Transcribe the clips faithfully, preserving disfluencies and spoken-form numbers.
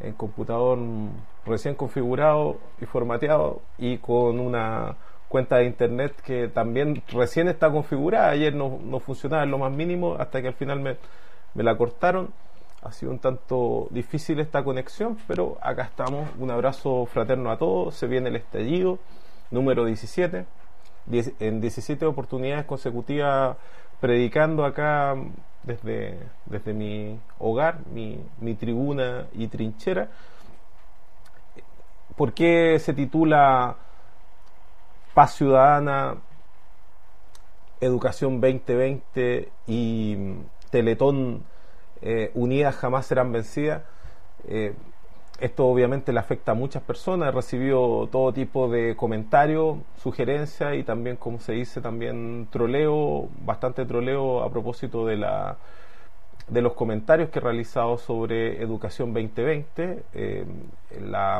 en computador recién configurado y formateado, y con una cuenta de internet que también recién está configurada. Ayer no, no funcionaba en lo más mínimo, hasta que al final me, me la cortaron. Ha sido un tanto difícil esta conexión, pero acá estamos. Un abrazo fraterno a todos. Se viene el estallido número diecisiete, diez, en diecisiete oportunidades consecutivas predicando acá desde, desde mi hogar, mi, mi tribuna y trinchera. ¿Por qué se titula Paz Ciudadana, Educación veinte veinte y Teletón eh, Unidas Jamás Serán Vencidas? Eh, esto obviamente le afecta a muchas personas. He recibido todo tipo de comentarios, sugerencias y también, como se dice, también troleo, bastante troleo a propósito de la de los comentarios que he realizado sobre Educación veinte veinte. Eh, la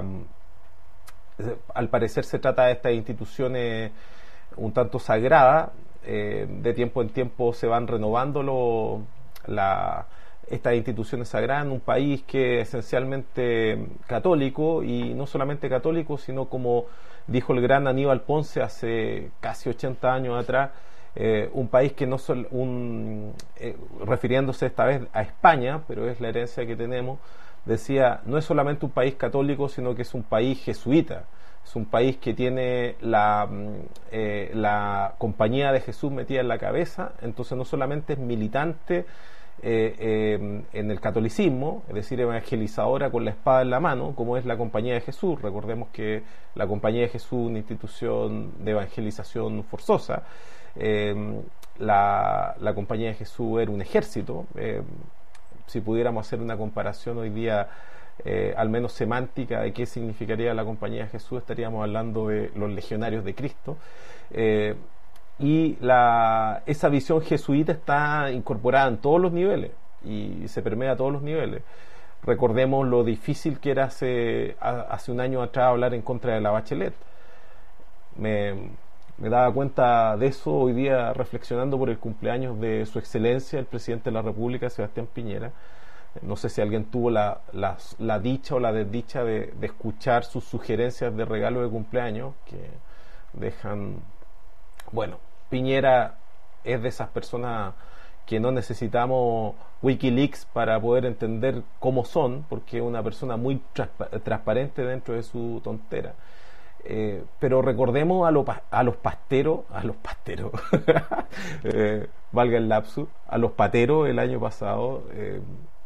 Al parecer se trata de estas instituciones un tanto sagradas. Eh, de tiempo en tiempo se van renovando lo, la, estas instituciones sagradas en un país que es esencialmente católico, y no solamente católico, sino, como dijo el gran Aníbal Ponce hace casi ochenta años atrás, eh, un país que no sol, un, eh, refiriéndose esta vez a España, pero es la herencia que tenemos, decía: no es solamente un país católico, sino que es un país jesuita. Es un país que tiene la, eh, la compañía de Jesús metida en la cabeza. Entonces no solamente es militante eh, eh, en el catolicismo, es decir, evangelizadora con la espada en la mano, como es la compañía de Jesús. Recordemos que la compañía de Jesús es una institución de evangelización forzosa. Eh, la, la compañía de Jesús era un ejército. Eh, si pudiéramos hacer una comparación hoy día, eh, al menos semántica, de qué significaría la compañía de Jesús, estaríamos hablando de los legionarios de Cristo. Eh, y la, esa visión jesuita está incorporada en todos los niveles y se permea a todos los niveles. Recordemos lo difícil que era hace, hace un año atrás hablar en contra de la Bachelet. Me, me daba cuenta de eso hoy día reflexionando por el cumpleaños de su excelencia, el presidente de la República, Sebastián Piñera. No sé si alguien tuvo la, la, la dicha o la desdicha de, de escuchar sus sugerencias de regalo de cumpleaños, que dejan... Bueno, Piñera es de esas personas que no necesitamos Wikileaks para poder entender cómo son, porque es una persona muy transpa- transparente dentro de su tontera. Eh, pero recordemos a, lo, a los pasteros, a los pasteros, eh, valga el lapsus, a los pateros el año pasado, eh,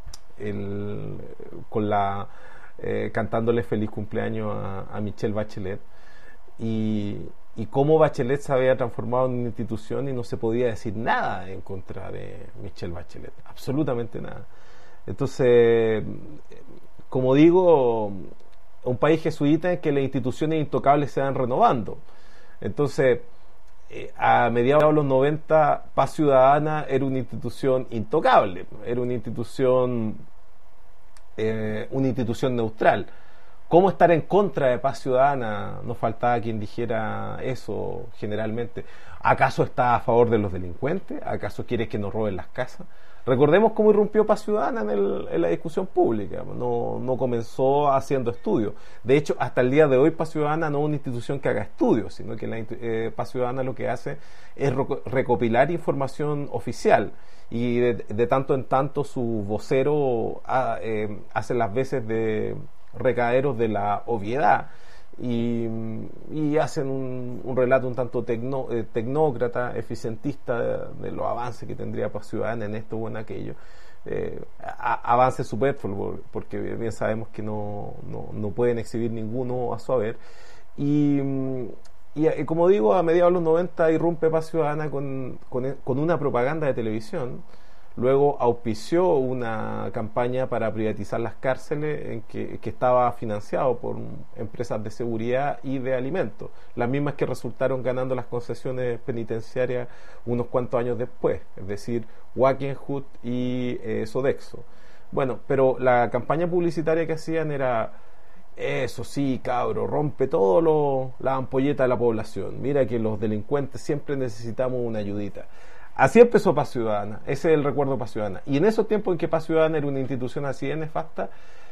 el, con la eh, cantándole feliz cumpleaños a, a Michelle Bachelet, y, y cómo Bachelet se había transformado en una institución y no se podía decir nada en contra de Michelle Bachelet, absolutamente nada. Entonces, como digo, un país jesuita en que las instituciones intocables se van renovando. Entonces, eh, a mediados de los noventa, Paz Ciudadana era una institución intocable, era una institución eh, una institución neutral. ¿Cómo estar en contra de Paz Ciudadana? Nos faltaba quien dijera eso generalmente. ¿Acaso está a favor de los delincuentes? ¿Acaso quiere que nos roben las casas? Recordemos cómo irrumpió Paz Ciudadana en, el, en la discusión pública. No, no comenzó haciendo estudios. De hecho, hasta el día de hoy Paz Ciudadana no es una institución que haga estudios, sino que la eh, Paz Ciudadana lo que hace es recopilar información oficial, y de, de tanto en tanto su vocero ha, eh, hace las veces de recaderos de la obviedad, y, y hacen un, un relato un tanto tecno, eh, tecnócrata, eficientista de, de los avances que tendría Paz Ciudadana en esto o en aquello. Eh, a, avances superfluos, porque bien sabemos que no, no, no pueden exhibir ninguno a su haber. Y, y, y como digo, a mediados de los noventa irrumpe Paz Ciudadana con, con, con una propaganda de televisión. Luego auspició una campaña para privatizar las cárceles, en que, que estaba financiado por empresas de seguridad y de alimentos, las mismas que resultaron ganando las concesiones penitenciarias unos cuantos años después, es decir, Wackenhut y eh, Sodexo. Bueno, pero la campaña publicitaria que hacían era: eso sí, cabro, rompe todo lo, la ampolleta de la población, mira que los delincuentes siempre necesitamos una ayudita. Así empezó Paz Ciudadana, ese es el recuerdo de Paz Ciudadana. Y en esos tiempos en que Paz Ciudadana era una institución así de nefasta,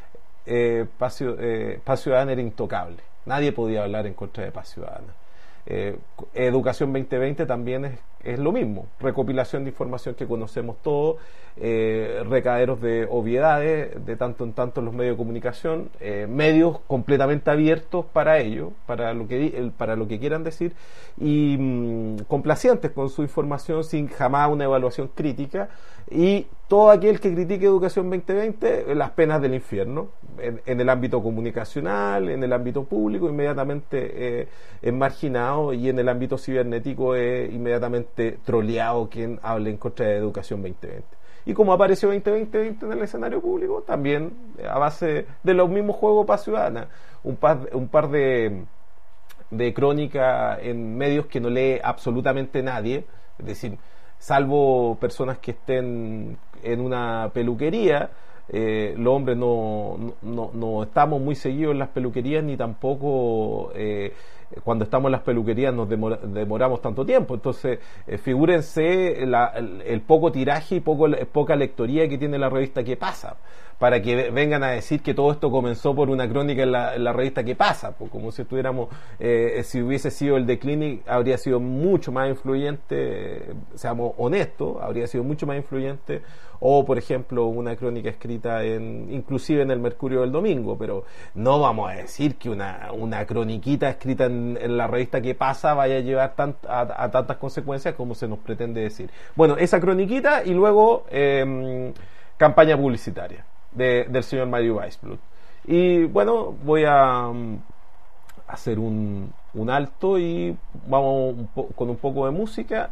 eh, Paz, eh, Paz Ciudadana era intocable. Nadie podía hablar en contra de Paz Ciudadana. Eh, Educación veinte veinte también es, es lo mismo, recopilación de información que conocemos todos, eh, recaderos de obviedades de tanto en tanto en los medios de comunicación, eh, medios completamente abiertos para ello, para lo que para lo que quieran decir, y mmm, complacientes con su información sin jamás una evaluación crítica, y todo aquel que critique Educación veinte veinte, las penas del infierno, en, en el ámbito comunicacional, en el ámbito público, inmediatamente eh, es marginado, y en el ámbito cibernético es inmediatamente troleado quien hable en contra de Educación veinte veinte. Y como apareció veinte veinte en el escenario público, también a base de los mismos juegos Paz Ciudadana, un par, un par de, de crónicas en medios que no lee absolutamente nadie, es decir, salvo personas que estén en una peluquería. Eh, los hombres no, no, no estamos muy seguidos en las peluquerías, ni tampoco eh, cuando estamos en las peluquerías nos demora, demoramos tanto tiempo. Entonces eh, figúrense la, el, el poco tiraje y poco, poca lectoría que tiene la revista ¿Qué pasa?, para que vengan a decir que todo esto comenzó por una crónica en la, en la revista ¿Qué pasa?, pues como si estuviéramos eh, si hubiese sido el de Clinic, habría sido mucho más influyente, eh, seamos honestos, habría sido mucho más influyente, o por ejemplo una crónica escrita en inclusive en el Mercurio del Domingo. Pero no vamos a decir que una, una croniquita escrita en, en la revista ¿Qué pasa? Vaya a llevar tant, a, a tantas consecuencias como se nos pretende decir. Bueno, esa croniquita y luego eh, campaña publicitaria de, del señor Mario Weissblut. Y bueno, voy a um, hacer un, un alto y vamos un po- con un poco de música.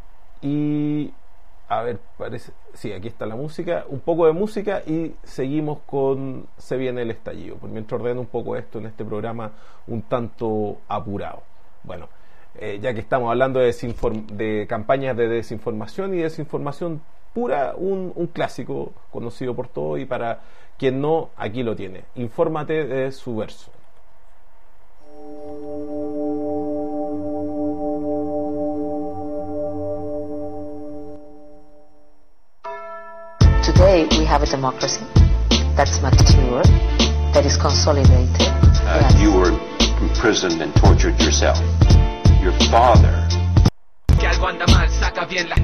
Y a ver, parece, sí, aquí está la música, un poco de música y seguimos con Se viene el estallido, por mientras ordeno un poco esto en este programa un tanto apurado. Bueno, eh, ya que estamos hablando de, desinform- de campañas de desinformación y desinformación pura, un, un clásico conocido por todos, y para quien no, aquí lo tiene. Infórmate de Subverso. Today we have a democracy that's mature, that is consolidated. Uh, yes. You were imprisoned and tortured yourself. Your father. Que algo anda mal, saca bien la...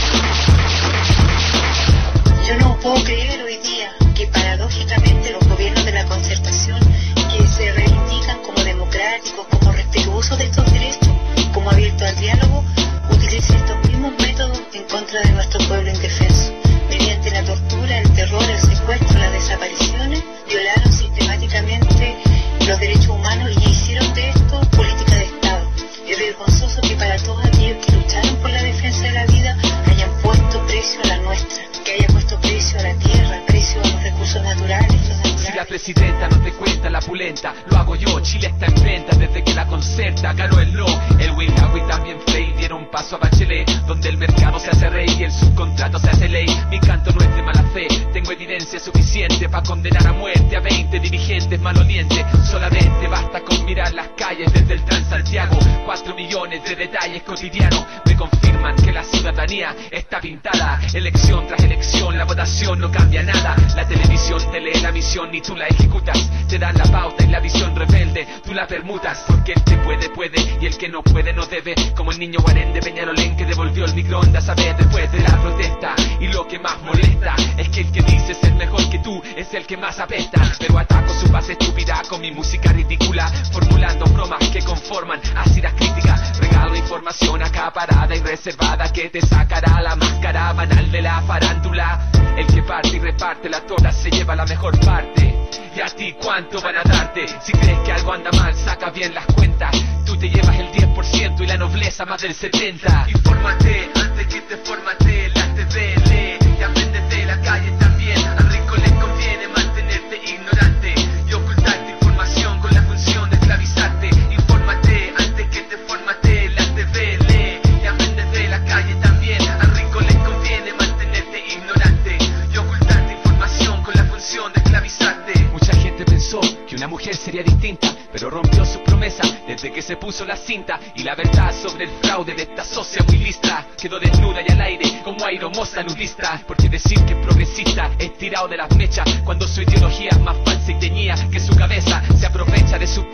Yo no puedo creer hoy día que paradójicamente los gobiernos de la concertación, que se reivindican como democráticos, como respetuosos de estos derechos, como abiertos al diálogo, utilicen estos mismos métodos en contra de nuestro pueblo indefenso. Mediante la tortura, el terror, el secuestro, las desapariciones, violaron sistemáticamente los derechos humanos y hicieron de esto política de Estado. Es vergonzoso que para todos aquellos que lucharon por la defensa de la vida hayan puesto precio a la nuestra, que hayan puesto precio a la tierra, precio a los recursos naturales, los naturales. Si la presidenta no te cuenta la pulenta, lo hago yo. Chile está en venta desde que la concerta ganó el no. El Wilhawi también Frey dieron paso a Bachelet, donde el mercado se hace rey y el subcontrato se hace ley. Mi canto no es de mala fe, tengo evidencia suficiente para condenar a muerte a veinte dirigentes malolientes. Solamente basta con mirar las calles desde el Transantiago. Cuatro millones de detalles cotidianos me confirman que la ciudadanía está pintada. Elección tras elección, la votación no cambia nada. La televisión te lee la misión y tú la ejecutas. Te dan la pauta y la visión rebelde, tú la permutas. Porque el que puede, puede, y el que no puede, no debe. Como el niño Guarén de Peñalolén que devolvió el microondas a ver después de la protesta. Y lo que más molesta es que el que dice ser mejor que tú es el que más apesta. Pero ataco su base estúpida con mi música ridícula, formulando bromas que conforman ácidas críticas. Regalo información acaparada y reservada que te sacará la máscara banal de la farándula. El que parte y reparte la torta se lleva la mejor parte. ¿Y a ti cuánto van a darte? Si crees que algo anda mal, saca bien las cuentas. Tú te llevas el diez por ciento y la nobleza más del setenta por ciento. Infórmate antes que te formate la T V, lee y apréndete la calle también. Al rico les conviene mantenerte ignorante y ocultarte información con la función de esclavizarte. Infórmate antes que te formate la T V, lee y apréndete la calle también. Al rico les conviene mantenerte ignorante y ocultarte información con la función de esclavizarte. Mucha gente pensó que una mujer sería distinta, pero rompió su promesa desde que se puso la cinta. Y la verdad sobre el fraude de esta socia muy lista quedó desnuda y al aire como aeromoza nudista. Porque decir que es progresista es tirado de las mechas cuando su ideología es más falsa y teñida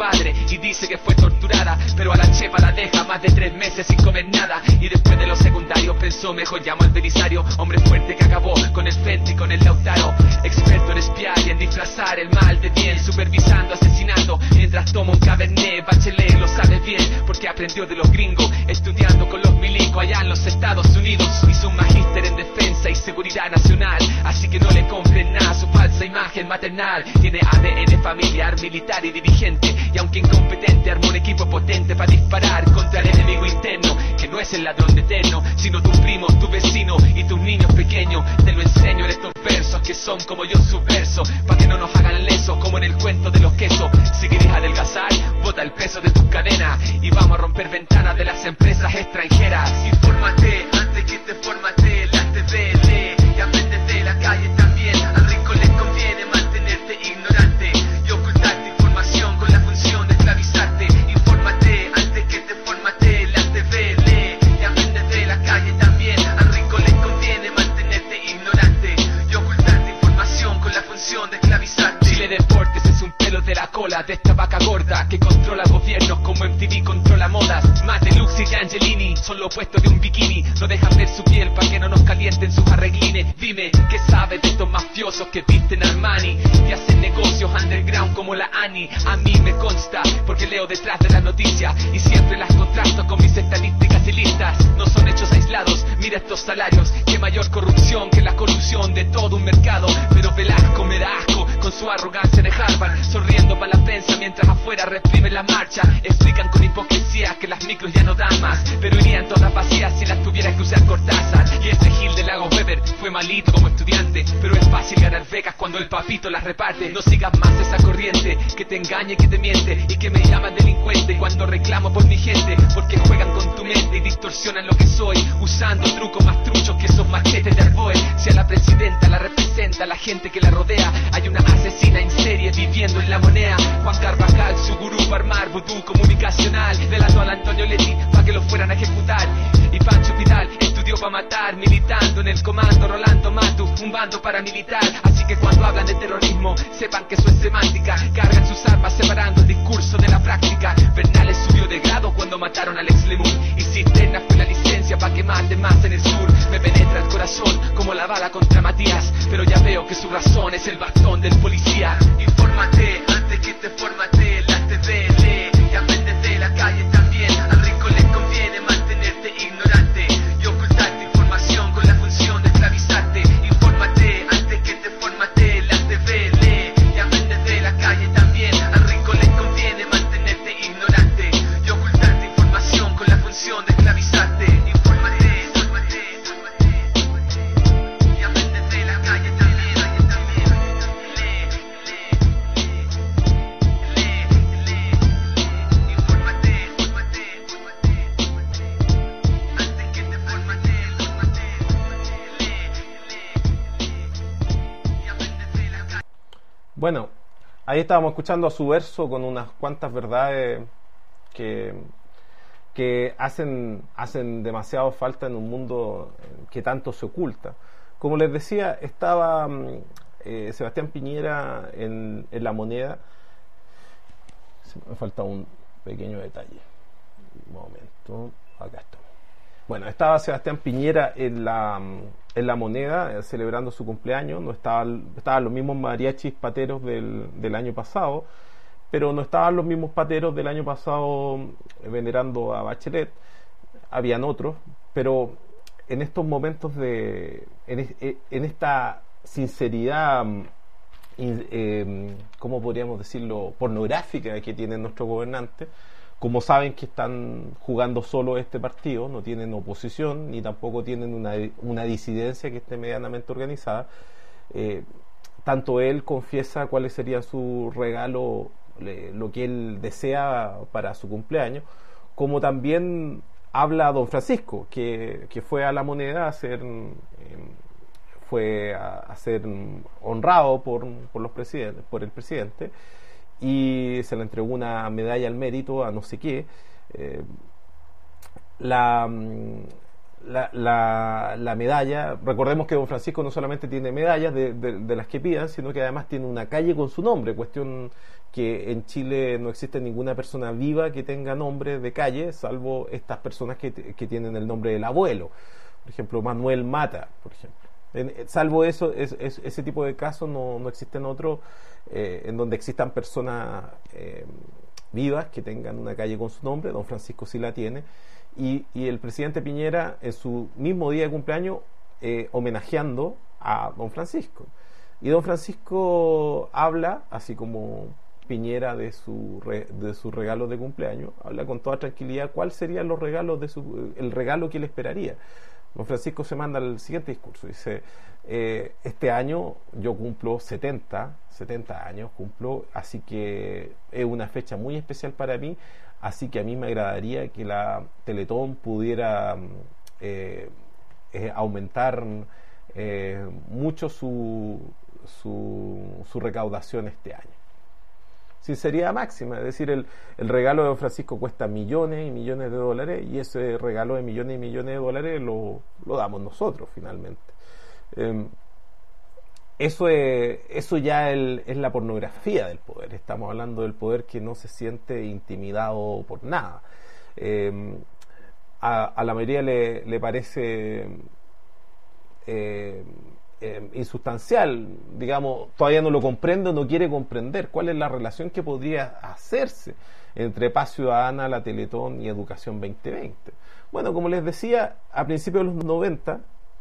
padre y dice que fue torturada, pero a la chefa la deja más de tres meses sin comer nada. Y después de los secundarios pensó, mejor llamo al Belisario, hombre fuerte que acabó con el Fenty y con el Lautaro, experto en espiar y en disfrazar el mal de bien, supervisando asesinato mientras toma un Cabernet. Bachelet lo sabe bien porque aprendió de los gringos, estudiando con los milicos allá en los Estados Unidos. Hizo un magíster en defensa y seguridad nacional, así que no le compren nada su falsa imagen maternal. Tiene A D N familiar, militar y dirigente, y aunque incompetente armó un equipo potente para disparar contra el enemigo interno, que no es el ladrón de eterno, sino tu primo, tu vecino y tus niños pequeños. Te lo enseño en estos versos que son como yo subverso, para que no nos hagan lesos como en el cuento de los quesos. Si quieres adelgazar, bota el peso de tus cadenas y vamos a romper ventanas de las empresas extranjeras. Infórmate antes que te formate, la T V lee y aprende de la calle también. Al rico les conviene mantenerte ignorante y ocultarte información con la función de esclavizarte. Infórmate antes que te formate, la T V lee y aprende de la calle también. Al rico les conviene mantenerte ignorante y ocultarte información con la función de esclavizarte. Chile Deportes es un pelo de la cola de esta vaca gorda que controla gobiernos como M T V controla modas. Más Deluxe y Angelini son lo opuesto de un bikini, no dejan ver su piel para que no nos calienten sus arreglines. Dime, ¿qué sabes de estos mafiosos que visten Armani y hacen negocios underground como la Ani? A mí me consta, porque leo detrás de las noticias y siempre las contrasto con mis estadísticas y listas. No son hechos aislados, mira estos salarios, que mayor corrupción que la corrupción de todo un mercado. Pero Velasco me da asco con su arrogancia de Harvard, sonriendo para la prensa mientras afuera reprimen la marcha. Explican con hipocresía que las micros ya no dan más, pero irían todas vacías si las tuviera que usar Cortázar. Y este Gil de Lago Weber fue malito como estudiante, pero es fácil ganar becas cuando el papito las reparte. No sigas más esa corriente que te engaña y que te miente y que me llama delincuente cuando reclamo por mi gente, porque juegan con tu mente y distorsionan lo que soy, usando trucos más truchos que esos machetes de Arboe. Si a la presidenta la representa la gente que la rodea, hay una asesina en serie viviendo en La Moneda. Juan Carvajal, su gurú para armar vudú comunicacional, delató al Antonio Leti para que lo fueran a ejecutar. Y Pancho Vidal estudió para matar, militando en el comando Rolando Matu, un bando paramilitar. Así que cuando hablan de terrorismo, sepan que eso es semántica, cargan sus armas separando el discurso de la práctica. Bernales subió de grado cuando mataron a Alex Lemun, y Cisterna fue la licencia para que maten más en el sur. Me penetra el corazón como la bala contra Matías, pero ya veo que su razón es el bastón del policía. Infórmate antes que te formate, la T V lee y aprende de la calle también. Al rico les conviene mantenerte ignorante y ocultarte información con la función de esclavizarte. Infórmate antes que te formate, la T V lee y aprende de la calle también. Al rico les conviene mantenerte ignorante y ocultarte información con la función de esclavizarte. Infórmate, infórmate, infórmate, infórmate y aprende de la calle también. Lee, lee, lee, lee, infórmate, infórmate, infórmate, infórmate antes que te formate, infórmate, lee, lee y aprende de la calle. Bueno, ahí estábamos escuchando a Subverso con unas cuantas verdades que, que hacen, hacen demasiado falta en un mundo que tanto se oculta. Como les decía, estaba eh, Sebastián Piñera en, en La Moneda. Se me falta un pequeño detalle. Un momento, acá está. Bueno, estaba Sebastián Piñera en la, en la Moneda eh, celebrando su cumpleaños. No estaban, estaban los mismos mariachis pateros del, del año pasado, pero no estaban los mismos pateros del año pasado eh, venerando a Bachelet. Habían otros, pero en estos momentos de en, en esta sinceridad, in, eh, ¿cómo podríamos decirlo?, pornográfica que tienen nuestros gobernantes. Como saben que están jugando solo este partido, no tienen oposición ni tampoco tienen una, una disidencia que esté medianamente organizada, eh, tanto él confiesa cuáles serían su regalo, le, lo que él desea para su cumpleaños, como también habla don Francisco, que, que fue a La Moneda a ser, eh, fue a, a ser honrado por, por, los presidentes, por el presidente, y se le entregó una medalla al mérito a no sé qué. Eh, la, la, la, la medalla. Recordemos que don Francisco no solamente tiene medallas de, de, de las que pidan, sino que además tiene una calle con su nombre, cuestión que en Chile no existe ninguna persona viva que tenga nombre de calle, salvo estas personas que, que tienen el nombre del abuelo. Por ejemplo, Manuel Mata, por ejemplo. En, salvo eso, es, es, ese tipo de casos no, no existen otros eh, en donde existan personas eh, vivas que tengan una calle con su nombre. Don Francisco sí la tiene. Y, y el presidente Piñera, en su mismo día de cumpleaños, eh, homenajeando a don Francisco. Y don Francisco habla, así como Piñera de su re, de sus regalos de cumpleaños, habla con toda tranquilidad cuál serían los regalos de su, el regalo que él esperaría. Don Francisco se manda el siguiente discurso, dice, eh, este año yo cumplo setenta años, cumplo, así que es una fecha muy especial para mí, así que a mí me agradaría que la Teletón pudiera eh, eh, aumentar eh, mucho su, su, su recaudación este año. Sinceridad máxima, es decir, el, el regalo de don Francisco cuesta millones y millones de dólares y ese regalo de millones y millones de dólares lo, lo damos nosotros finalmente. Eh, eso, es, eso ya el, es la pornografía del poder. Estamos hablando del poder que no se siente intimidado por nada. Eh, a, a la mayoría le, le parece eh, eh, insustancial, digamos, todavía no lo comprende o no quiere comprender cuál es la relación que podría hacerse entre Paz Ciudadana, la Teletón y Educación veinte veinte. Bueno, como les decía, a principios de los noventa,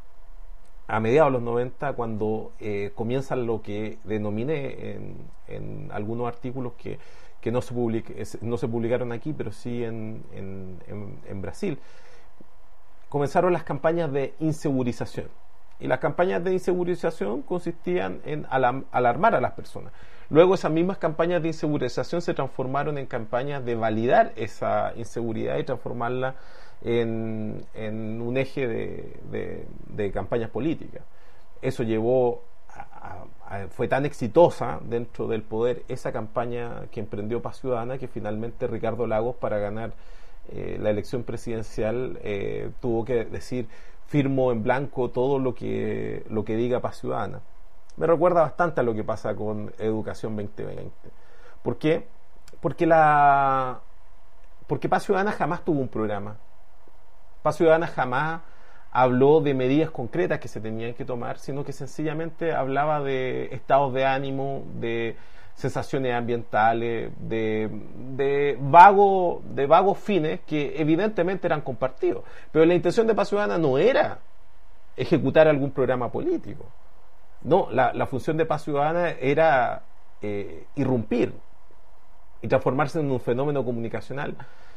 a mediados de los noventa, cuando eh, comienza lo que denominé en, en algunos artículos que, que no, se public, no se publicaron aquí, pero sí en, en, en, en Brasil, comenzaron las campañas de insegurización. Y las campañas de insegurización consistían en alam, alarmar a las personas. Luego esas mismas campañas de insegurización se transformaron en campañas de validar esa inseguridad y transformarla en, en un eje de, de, de campañas políticas. Eso llevó a, a, fue tan exitosa dentro del poder esa campaña que emprendió Paz Ciudadana que finalmente Ricardo Lagos, para ganar eh, la elección presidencial, eh, tuvo que decir: firmo en blanco todo lo que lo que diga Paz Ciudadana. Me recuerda bastante a lo que pasa con Educación veinte veinte. ¿Por qué? Porque la porque Paz Ciudadana jamás tuvo un programa. Paz Ciudadana jamás habló de medidas concretas que se tenían que tomar, sino que sencillamente hablaba de estados de ánimo, de sensaciones ambientales, de, de, vago, de vagos fines que evidentemente eran compartidos. Pero la intención de Paz Ciudadana no era ejecutar algún programa político. No, la, la función de Paz Ciudadana era eh, irrumpir y transformarse en un fenómeno comunicacional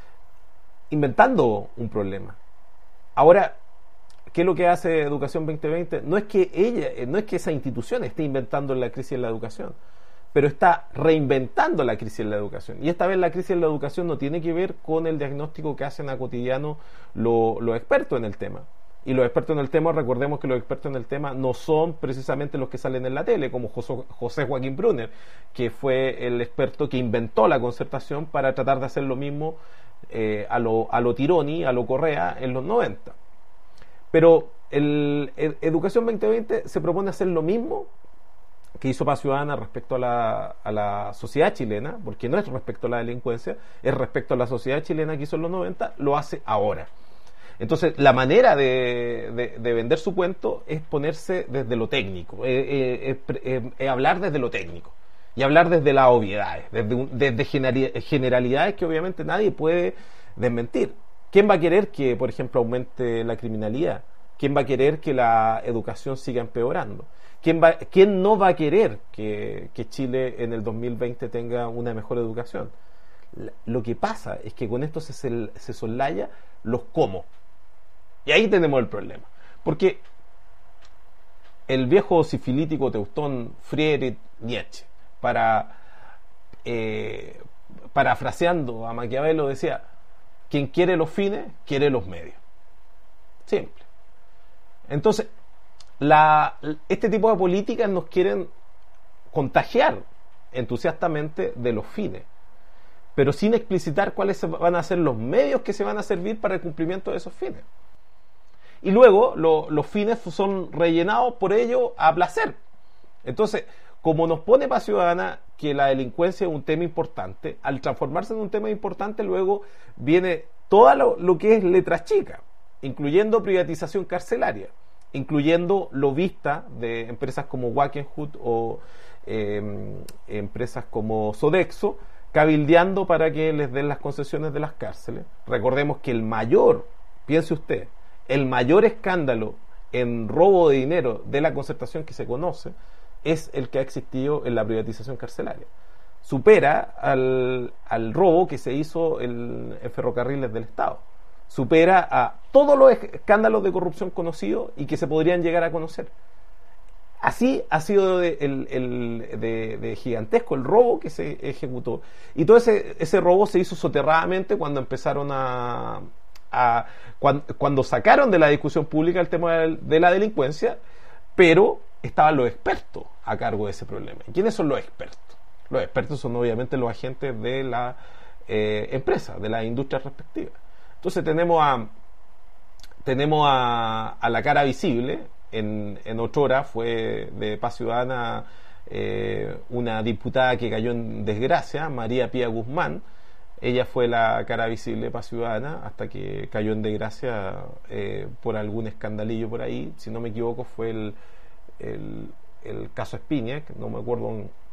inventando un problema. Ahora, ¿qué es lo que hace Educación veinte veinte? No es que ella, no es que esa institución esté inventando la crisis en la educación, pero está reinventando la crisis en la educación. Y esta vez la crisis en la educación no tiene que ver con el diagnóstico que hacen a cotidiano los, los expertos en el tema. Y los expertos en el tema, recordemos que los expertos en el tema no son precisamente los que salen en la tele, como José Joaquín Brunner, que fue el experto que inventó la concertación para tratar de hacer lo mismo eh, a lo, a lo Tironi, a lo Correa en los noventa. Pero el, el Educación veinte veinte se propone hacer lo mismo que hizo Paz Ciudadana respecto a la, a la sociedad chilena, porque no es respecto a la delincuencia, es respecto a la sociedad chilena que hizo en los noventa, lo hace ahora. Entonces, la manera de, de, de vender su cuento es ponerse desde lo técnico, es eh, eh, eh, eh, hablar desde lo técnico y hablar desde las obviedades, desde, un, desde generalidades que obviamente nadie puede desmentir. ¿Quién va a querer que, por ejemplo, aumente la criminalidad? ¿Quién va a querer que la educación siga empeorando? ¿Quién, va, quién no va a querer que, que Chile en el dos mil veinte tenga una mejor educación? Lo que pasa es que con esto se, se soslaya los cómo. Y ahí tenemos el problema. Porque el viejo sifilítico teutón Friedrich Nietzsche, para, eh, parafraseando a Maquiavelo, decía: quien quiere los fines, quiere los medios. Simple. Entonces, la, este tipo de políticas nos quieren contagiar entusiastamente de los fines, pero sin explicitar cuáles van a ser los medios que se van a servir para el cumplimiento de esos fines. y luego lo, los fines son rellenados por ello a placer. Entonces, como nos pone Paz Ciudadana que la delincuencia es un tema importante, al transformarse en un tema importante luego viene todo lo, lo que es letras chicas, incluyendo privatización carcelaria, incluyendo lobistas de empresas como Wackenhut o eh, empresas como Sodexo, cabildeando para que les den las concesiones de las cárceles. Recordemos que el mayor, piense usted, el mayor escándalo en robo de dinero de la concertación que se conoce es el que ha existido en la privatización carcelaria. Supera al, al robo que se hizo en, en ferrocarriles del Estado. Supera a todos los escándalos de corrupción conocidos y que se podrían llegar a conocer. Así ha sido de, el, el, de, de gigantesco el robo que se ejecutó. Y todo ese, ese robo se hizo soterradamente cuando empezaron a... a cuando, cuando sacaron de la discusión pública el tema de, de la delincuencia, pero estaban los expertos a cargo de ese problema. ¿Y quiénes son los expertos? Los expertos son obviamente los agentes de la eh, empresa, de las industrias respectivas. Entonces tenemos a tenemos a, a la cara visible. En, en otrora fue de Paz Ciudadana eh, una diputada que cayó en desgracia, María Pía Guzmán. Ella fue la cara visible de Paz Ciudadana hasta que cayó en desgracia eh, por algún escandalillo por ahí. Si no me equivoco fue el, el, el caso Spinac, no me acuerdo,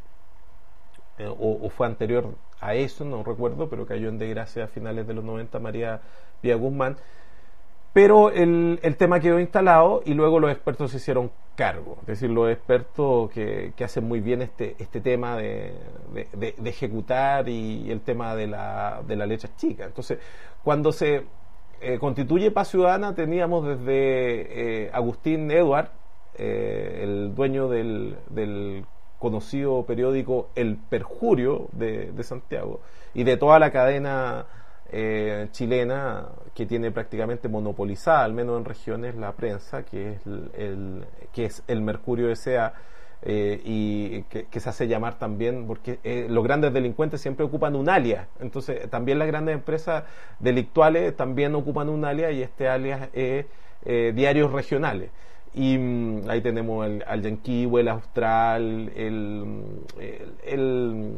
eh, o, o fue anterior a eso, no recuerdo, pero cayó en desgracia a finales de los noventa María Pía Guzmán. Pero el, el tema quedó instalado y luego los expertos se hicieron cargo. Es decir, los expertos que, que hacen muy bien este, este tema de, de, de, de ejecutar y el tema de la, de la letra chica. Entonces, cuando se eh, constituye Paz Ciudadana, teníamos desde eh, Agustín Edward, eh, el dueño del, del conocido periódico El Perjurio de, de Santiago, y de toda la cadena Eh, chilena que tiene prácticamente monopolizada, al menos en regiones, la prensa, que es el, el que es el Mercurio S A, eh, y que, que se hace llamar también porque eh, los grandes delincuentes siempre ocupan un alias. Entonces también las grandes empresas delictuales también ocupan un alias, y este alias es eh, diarios regionales. Y mm, ahí tenemos el, al Yanquihue, el Austral, el el, el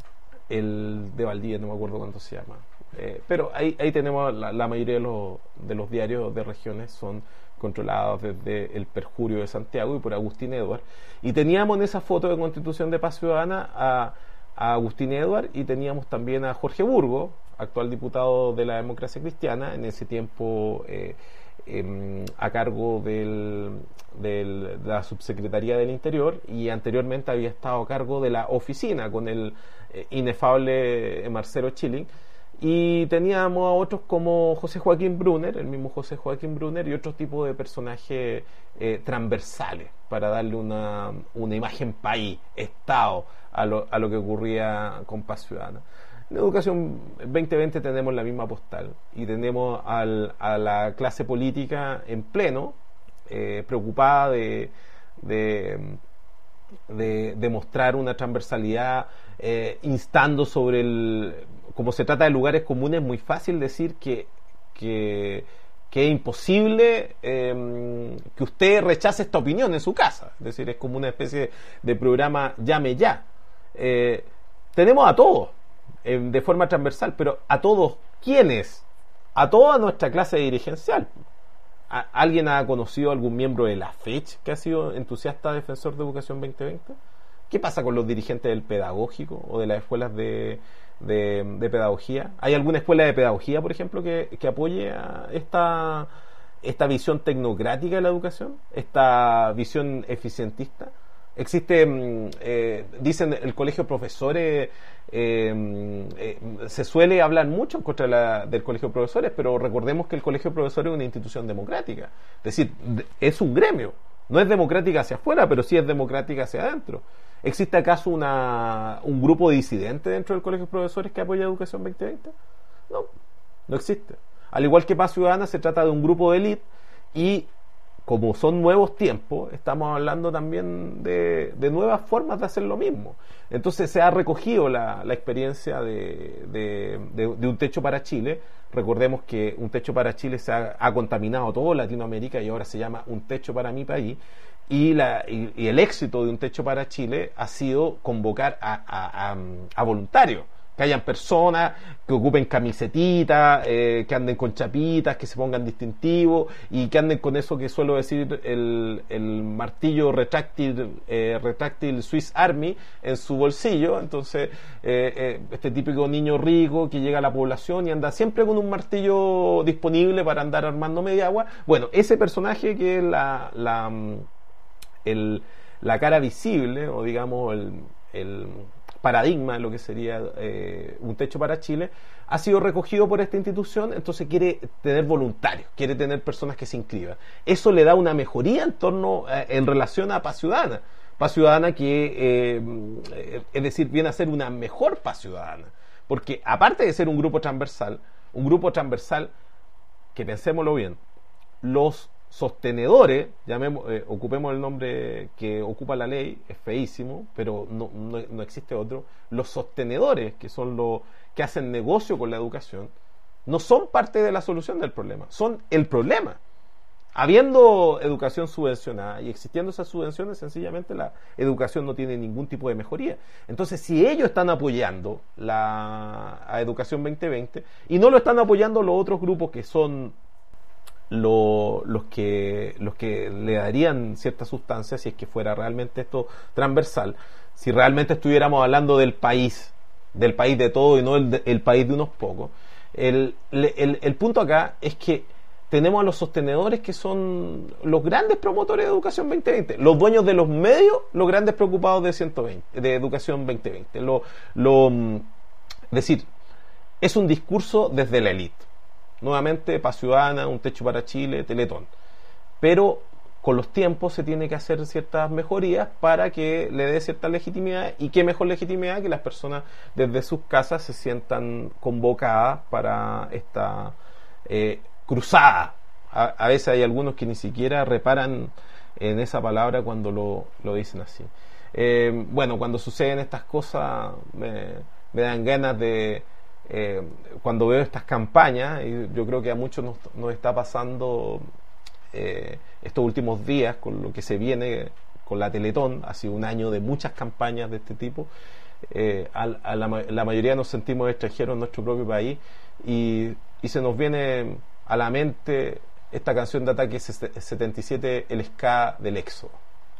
el de Valdivia, no me acuerdo cuánto se llama. Eh, pero ahí, ahí tenemos la, la mayoría de los, de los diarios de regiones son controlados desde el Perjurio de Santiago y por Agustín Edward. Y teníamos en esa foto de constitución de Paz Ciudadana a, a Agustín Edward, y teníamos también a Jorge Burgo, actual diputado de la Democracia Cristiana, en ese tiempo eh, eh, a cargo del, del, de la Subsecretaría del Interior, y anteriormente había estado a cargo de la oficina con el eh, inefable Marcelo Chilling. Y teníamos a otros como José Joaquín Brunner, el mismo José Joaquín Brunner, y otros tipos de personajes eh, transversales para darle una, una imagen país, Estado, a lo, a lo que ocurría con Paz Ciudadana. En Educación veinte veinte tenemos la misma postal, y tenemos al, a la clase política en pleno, eh, preocupada de, de, de, de mostrar una transversalidad, eh, instando sobre el... Como se trata de lugares comunes, es muy fácil decir que, que, que es imposible eh, que usted rechace esta opinión en su casa. Es decir, es como una especie de programa llame ya. Eh, tenemos a todos, eh, de forma transversal, pero a todos, ¿quiénes? A toda nuestra clase dirigencial. ¿A, ¿Alguien ha conocido a algún miembro de la FECH que ha sido entusiasta defensor de Educación veinte veinte? ¿Qué pasa con los dirigentes del pedagógico o de las escuelas de... De, de pedagogía? ¿Hay alguna escuela de pedagogía, por ejemplo, que, que apoye a esta, esta visión tecnocrática de la educación, esta visión eficientista? Existe, eh, dicen el colegio de profesores, eh, eh, se suele hablar mucho en contra de la, del colegio de profesores, pero recordemos que el colegio de profesores es una institución democrática, es decir, es un gremio, no es democrática hacia afuera, pero sí es democrática hacia adentro. ¿Existe acaso una, un grupo disidente dentro del colegio de profesores que apoya Educación veinte veinte? No, no existe. Al igual que Paz Ciudadana, se trata de un grupo de élite, y como son nuevos tiempos, estamos hablando también de, de nuevas formas de hacer lo mismo. Entonces se ha recogido la, la experiencia de, de, de, de Un Techo para Chile. Recordemos que Un Techo para Chile se ha, ha contaminado todo Latinoamérica y ahora se llama Un Techo para mi país. Y, la, y, y el éxito de Un Techo para Chile ha sido convocar a, a, a, a voluntarios. Que hayan personas que ocupen camisetitas, eh, que anden con chapitas, que se pongan distintivos y que anden con eso que suelo decir el, el martillo retráctil, eh, retráctil Swiss Army en su bolsillo. Entonces, eh, eh, este típico niño rico que llega a la población y anda siempre con un martillo disponible para andar armando media agua. Bueno, ese personaje que es la, la, el, la cara visible, o digamos el... el paradigma de lo que sería eh, Un Techo para Chile, ha sido recogido por esta institución. Entonces quiere tener voluntarios, quiere tener personas que se inscriban. Eso le da una mejoría en torno eh, en relación a Paz Ciudadana. Paz Ciudadana que eh, es decir, viene a ser una mejor Paz Ciudadana, porque aparte de ser un grupo transversal, un grupo transversal que, pensémoslo bien, los sostenedores, llamemos, eh, ocupemos el nombre que ocupa la ley, es feísimo, pero no, no, no existe otro. Los sostenedores, que son los que hacen negocio con la educación, no son parte de la solución del problema, son el problema. Habiendo educación subvencionada y existiendo esas subvenciones, sencillamente la educación no tiene ningún tipo de mejoría. Entonces, si ellos están apoyando la a Educación veinte veinte y no lo están apoyando los otros grupos que son Lo, los que los que le darían cierta sustancia, si es que fuera realmente esto transversal, si realmente estuviéramos hablando del país, del país de todo y no el, el país de unos pocos, el, el, el punto acá es que tenemos a los sostenedores que son los grandes promotores de Educación veinte veinte, los dueños de los medios, los grandes preocupados de ciento veinte, de Educación veinte veinte. Lo, lo, es decir, es un discurso desde la élite. Nuevamente, Paz Ciudadana, Un Techo para Chile, Teletón. Pero con los tiempos se tiene que hacer ciertas mejorías para que le dé cierta legitimidad. Y qué mejor legitimidad que las personas desde sus casas se sientan convocadas para esta eh, cruzada. A, a veces hay algunos que ni siquiera reparan en esa palabra cuando lo, lo dicen así. Eh, bueno, cuando suceden estas cosas me, me dan ganas de... Eh, cuando veo estas campañas, y yo creo que a muchos nos, nos está pasando eh, estos últimos días con lo que se viene con la Teletón, ha sido un año de muchas campañas de este tipo, eh, a, a la, la mayoría nos sentimos extranjeros en nuestro propio país y, y se nos viene a la mente esta canción de Ataque setenta y siete, el ska del Éxodo.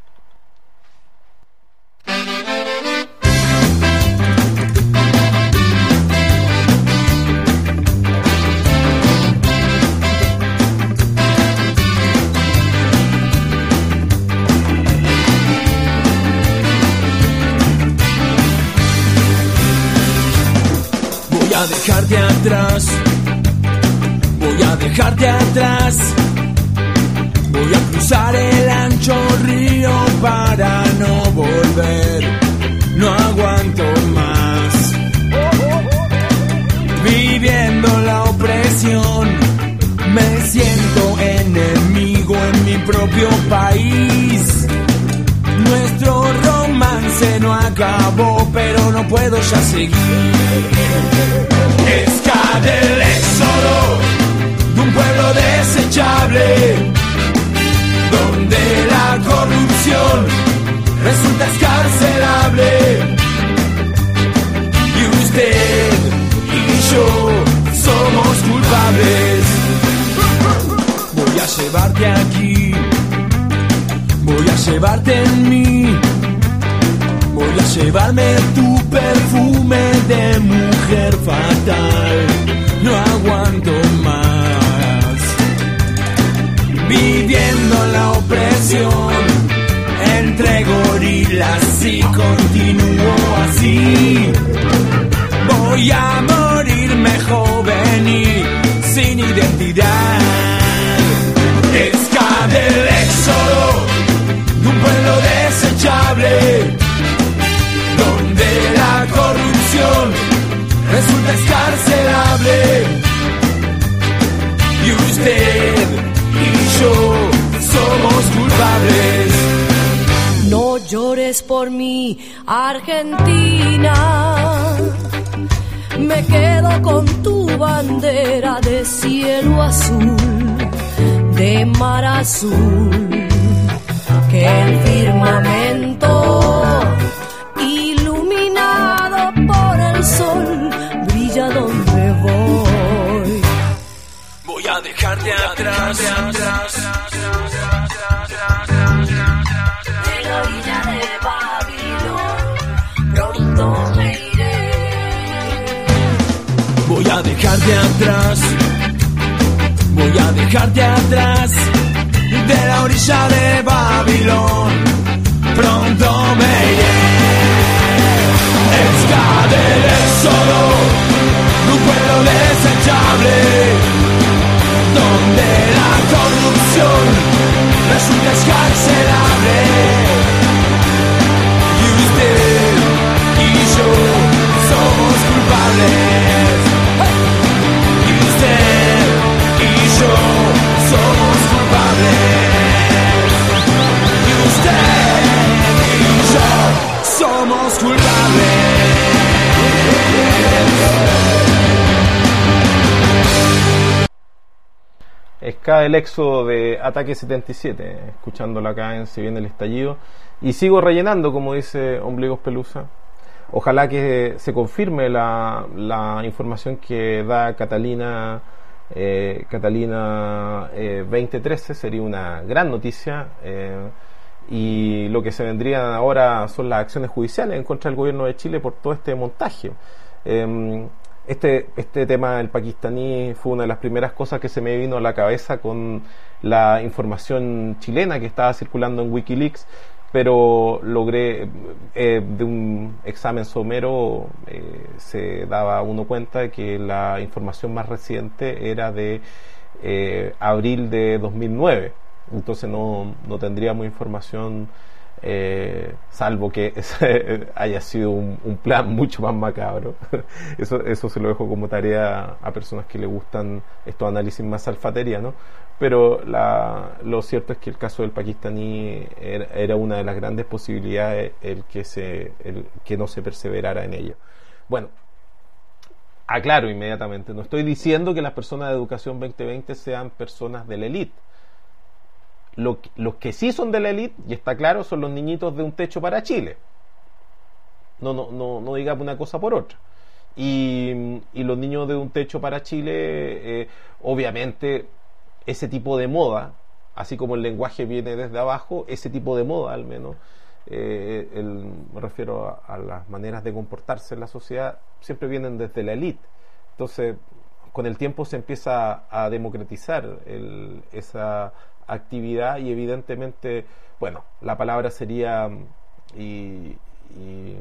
Voy a dejarte atrás, voy a dejarte atrás, voy a cruzar el ancho río para no volver, no aguanto más, viviendo la opresión, me siento enemigo en mi propio país. Nuestro romance no acabó, pero no puedo ya seguir. Ska del éxodo, de un pueblo desechable, donde la corrupción resulta escarcelable. Y usted y yo somos culpables. Voy a llevarte aquí, voy a llevarte en mí, voy a llevarme tu perfume de mujer fatal. No aguanto más, viviendo la opresión entre gorilas y continúo así. Voy a morirme joven y sin identidad. Ska del éxodo, de un pueblo desechable, donde la corrupción resulta escarcelable. luches por mi Argentina. Me quedo con tu bandera de cielo azul, de mar azul, que el firmamento iluminado por el sol brilla donde voy. Voy a dejarte atrás, de la orilla de Babilón pronto me iré. voy a dejarte atrás, voy a dejarte atrás, de la orilla de Babilón pronto me iré. Esca del éxodo, un pueblo desechable, donde la corrupción resulta escarcelable. Y usted y yo somos culpables. Y usted y yo somos culpables. Y usted y yo somos culpables. Ska el éxodo de Ataque setenta y siete, escuchándola acá en Si Viene el Estallido, y sigo rellenando, como dice Ombligos Pelusa. Ojalá que se confirme la, la información que da Catalina eh, Catalina eh, veinte trece, sería una gran noticia, eh, y lo que se vendrían ahora son las acciones judiciales en contra del gobierno de Chile por todo este montaje. eh, Este, este tema del pakistaní fue una de las primeras cosas que se me vino a la cabeza con la información chilena que estaba circulando en Wikileaks, pero logré, eh, de un examen somero, eh, se daba uno cuenta de que la información más reciente era de eh, abril de dos mil nueve, entonces no, no tendríamos información, Eh, salvo que haya sido un, un plan mucho más macabro. eso, eso se lo dejo como tarea a personas que le gustan estos análisis más alfaterianos, pero la, lo cierto es que el caso del pakistaní era, era una de las grandes posibilidades el que, se, el que no se perseverara en ello. Bueno, aclaro inmediatamente, no estoy diciendo que las personas de Educación veinte veinte sean personas de la élite. Lo, los que sí son de la élite, y está claro, son los niñitos de Un Techo para Chile. No, no, no, no digamos una cosa por otra. Y, y los niños de Un Techo para Chile, eh, obviamente, ese tipo de moda, así como el lenguaje viene desde abajo, ese tipo de moda al menos, eh, el, me refiero a, a las maneras de comportarse en la sociedad, siempre vienen desde la élite. Entonces, con el tiempo se empieza a democratizar el, esa actividad, y evidentemente, bueno, la palabra sería, y, y,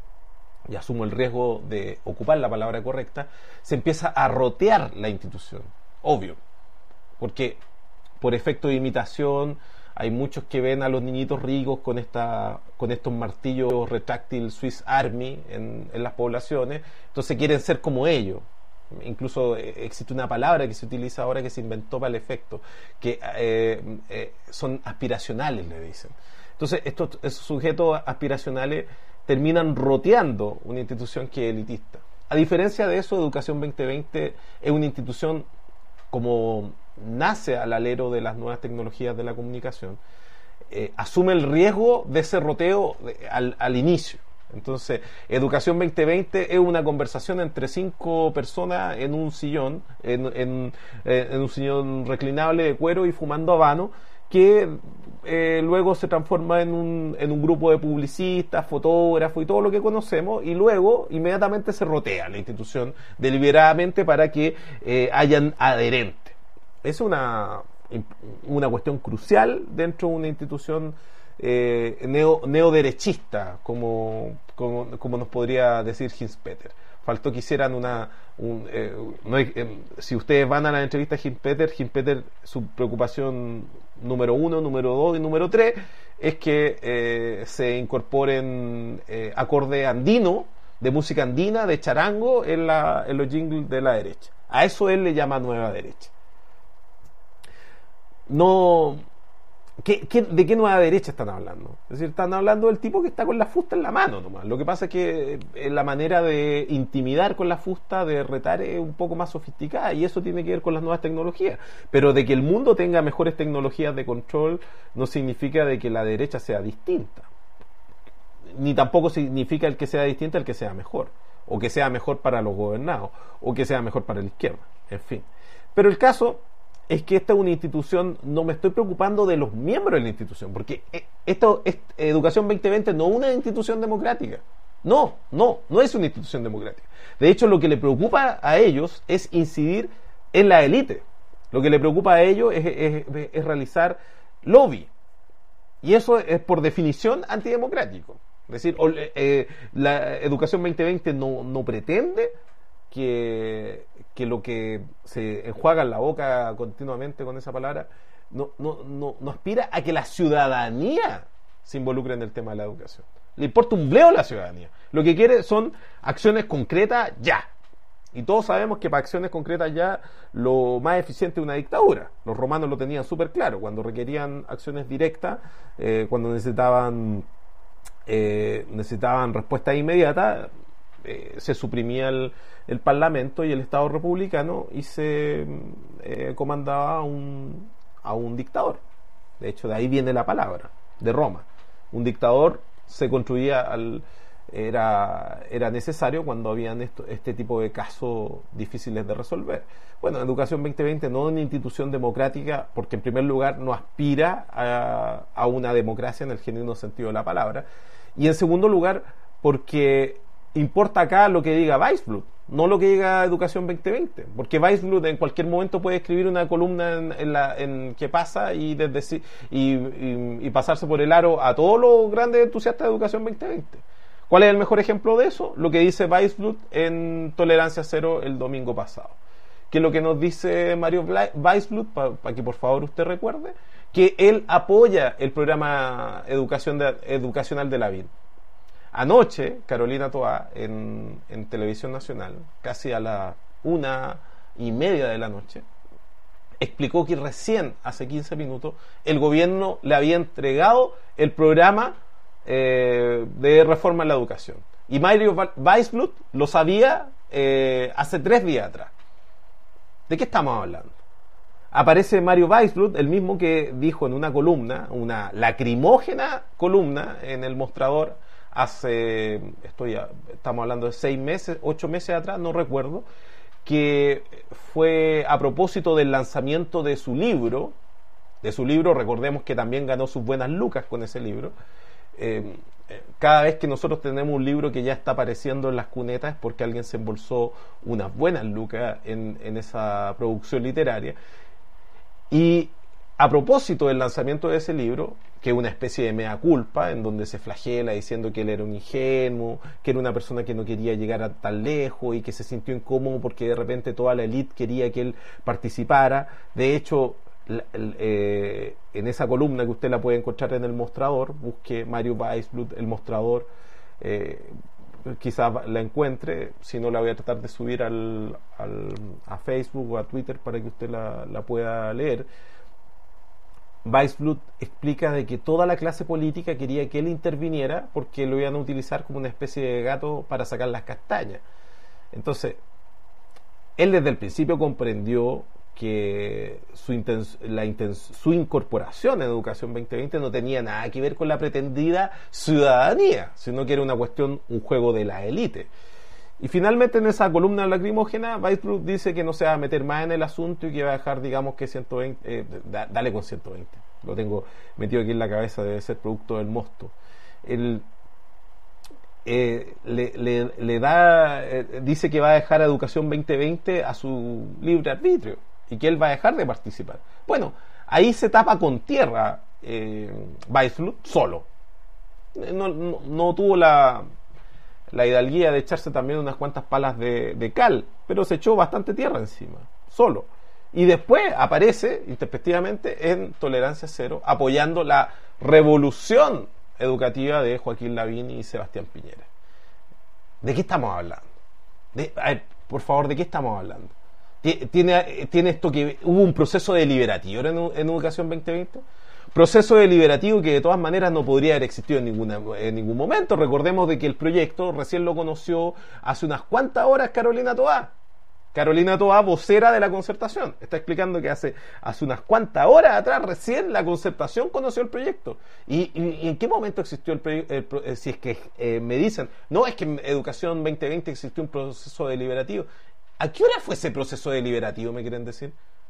y asumo el riesgo de ocupar la palabra correcta, se empieza a rotear la institución, obvio, porque por efecto de imitación hay muchos que ven a los niñitos ricos con esta con estos martillos retráctil Swiss Army en, en las poblaciones, entonces quieren ser como ellos. Incluso existe una palabra que se utiliza ahora que se inventó para el efecto, que eh, eh, son aspiracionales, le dicen. Entonces estos, estos sujetos aspiracionales terminan roteando una institución que es elitista. A diferencia de eso, Educación veinte veinte es una institución, como nace al alero de las nuevas tecnologías de la comunicación, eh, asume el riesgo de ese roteo de, al, al inicio. Entonces, Educación veinte veinte es una conversación entre cinco personas en un sillón, en, en, en un sillón reclinable de cuero y fumando habano, que eh, luego se transforma en un, en un grupo de publicistas, fotógrafos y todo lo que conocemos, y luego inmediatamente se rotea la institución deliberadamente para que eh, hayan adherentes. Es una, una cuestión crucial dentro de una institución Eh, neo, neoderechista, como, como, como nos podría decir Hinz-Peter. Faltó que hicieran una un, eh, no hay, eh, si ustedes van a la entrevista a Hinz-Peter, Hinz-Peter, su preocupación número uno, número dos y número tres es que eh, se incorporen eh, acordes andinos, de música andina, de charango en, la, en los jingles de la derecha. A eso él le llama nueva derecha. No, ¿qué, qué, ¿de qué nueva derecha están hablando? Es decir, están hablando del tipo que está con la fusta en la mano nomás. Lo que pasa es que eh, la manera de intimidar con la fusta, de retar, es un poco más sofisticada, y eso tiene que ver con las nuevas tecnologías. Pero de que el mundo tenga mejores tecnologías de control no significa de que la derecha sea distinta. Ni tampoco significa el que sea distinta el que sea mejor, o que sea mejor para los gobernados, o que sea mejor para la izquierda, en fin. Pero el caso es que esta es una institución, no me estoy preocupando de los miembros de la institución, porque esto, es, Educación veinte veinte no es una institución democrática. No, no, no es una institución democrática. De hecho, lo que le preocupa a ellos es incidir en la élite. Lo que le preocupa a ellos es, es, es realizar lobby. Y eso es por definición antidemocrático. Es decir, eh, la Educación veinte veinte no, no pretende que, que lo que se enjuaga en la boca continuamente con esa palabra no, no, no, no aspira a que la ciudadanía se involucre en el tema de la educación. Le importa un bleo a la ciudadanía. Lo que quiere son acciones concretas ya. Y todos sabemos que para acciones concretas ya lo más eficiente es una dictadura. Los romanos lo tenían súper claro. Cuando requerían acciones directas, eh, cuando necesitaban eh, necesitaban respuesta inmediata, eh, se suprimía el, el Parlamento y el Estado republicano y se eh, comandaba a un, a un dictador. De hecho, de ahí viene la palabra, de Roma. Un dictador se construía al... Era, era necesario cuando habían esto, este tipo de casos difíciles de resolver. Bueno, Educación veinte veinte no es una institución democrática porque en primer lugar no aspira a, a una democracia en el genuino sentido de la palabra, y en segundo lugar porque importa acá lo que diga Weisblut, no lo que diga Educación veinte veinte, porque Weisblut en cualquier momento puede escribir una columna en, en, la, en que pasa y, desde, y, y, y pasarse por el aro a todos los grandes entusiastas de Educación veinte veinte. ¿Cuál es el mejor ejemplo de eso? Lo que dice Weisblut en Tolerancia Cero el domingo pasado. Que es lo que nos dice Mario Weisblut, para pa que por favor usted recuerde, que él apoya el programa educación de, educacional de Lavín. Anoche, Carolina Toá, en, en Televisión Nacional, casi a la una y media de la noche, explicó que recién, hace quince minutos, el gobierno le había entregado el programa Eh, de reforma en la educación, y Mario Weisblut lo sabía eh, hace tres días atrás. ¿De qué estamos hablando? Aparece Mario Weisblut, el mismo que dijo en una columna, una lacrimógena columna en El Mostrador hace, estoy a, estamos hablando de seis meses, ocho meses atrás, no recuerdo, que fue a propósito del lanzamiento de su libro, de su libro, recordemos que también ganó sus buenas lucas con ese libro. Eh, cada vez que nosotros tenemos un libro que ya está apareciendo en las cunetas es porque alguien se embolsó unas buenas lucas en, en esa producción literaria. Y a propósito del lanzamiento de ese libro, que es una especie de mea culpa, en donde se flagela diciendo que él era un ingenuo, que era una persona que no quería llegar a tan lejos y que se sintió incómodo porque de repente toda la élite quería que él participara. De hecho, La, eh, en esa columna que usted la puede encontrar en El Mostrador, busque Mario Weisblut El Mostrador, eh, quizás la encuentre, si no la voy a tratar de subir al, al, a Facebook o a Twitter para que usted la, la pueda leer. Weisblut explica de que toda la clase política quería que él interviniera porque lo iban a utilizar como una especie de gato para sacar las castañas. Entonces, él desde el principio comprendió que su, intens- la intens- su incorporación en Educación veinte veinte no tenía nada que ver con la pretendida ciudadanía, sino que era una cuestión, un juego de la élite. Y finalmente en esa columna lacrimógena, Weisblut dice que no se va a meter más en el asunto y que va a dejar, digamos, que ciento veinte, eh, da, dale con ciento veinte, lo tengo metido aquí en la cabeza, debe ser producto del mosto. El Eh, le, le, le da eh, dice que va a dejar a Educación veinte veinte a su libre arbitrio y que él va a dejar de participar. Bueno, ahí se tapa con tierra eh, Weisblut solo. No, no, no tuvo la, la hidalguía de echarse también unas cuantas palas de, de cal, pero se echó bastante tierra encima, solo. Y después aparece intempestivamente en Tolerancia Cero, apoyando la revolución educativa de Joaquín Lavín y Sebastián Piñera. ¿De qué estamos hablando? De, a ver, por favor, ¿de qué estamos hablando? ¿Tiene, tiene esto que hubo un proceso deliberativo en, en Educación veinte veinte? Proceso deliberativo que de todas maneras no podría haber existido en, ninguna, en ningún momento. Recordemos de que el proyecto recién lo conoció hace unas cuantas horas Carolina Toá. Carolina Toá, vocera de la Concertación, está explicando que hace, hace unas cuantas horas atrás recién la Concertación conoció el proyecto. ¿Y, y, y en qué momento existió el proyecto? Si es que eh, me dicen, no, es que en Educación veinte veinte existió un proceso deliberativo. ¿A qué hora fue ese proceso deliberativo, me quieren decir?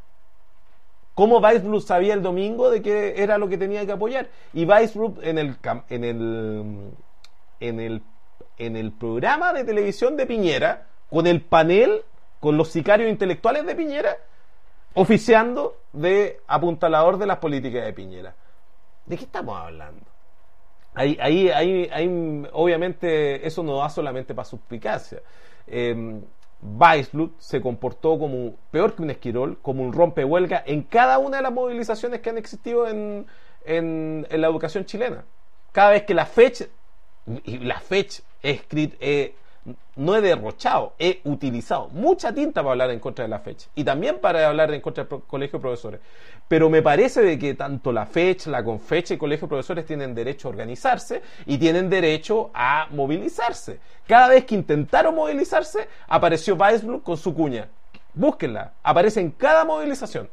¿Cómo Weisbrot sabía el domingo de que era lo que tenía que apoyar? Y Weisbrot en el, en el, en el, en el programa de televisión de Piñera, con el panel, con los sicarios intelectuales de Piñera, oficiando de apuntalador de las políticas de Piñera. ¿De qué estamos hablando? Ahí, ahí, ahí, ahí obviamente, eso no da solamente para suspicacia. Eh, Weisbrot se comportó como peor que un esquirol, como un rompehuelga en cada una de las movilizaciones que han existido en, en, en la educación chilena. Cada vez que la FECH, y la FECH he escrito, eh, no he derrochado, he utilizado mucha tinta para hablar en contra de la FECH y también para hablar en contra del Colegio de Profesores, pero me parece de que tanto la FECH, la CONFECH y el Colegio de Profesores tienen derecho a organizarse y tienen derecho a movilizarse. Cada vez que intentaron movilizarse apareció Weisbrot con su cuña, búsquenla, aparece en cada movilización.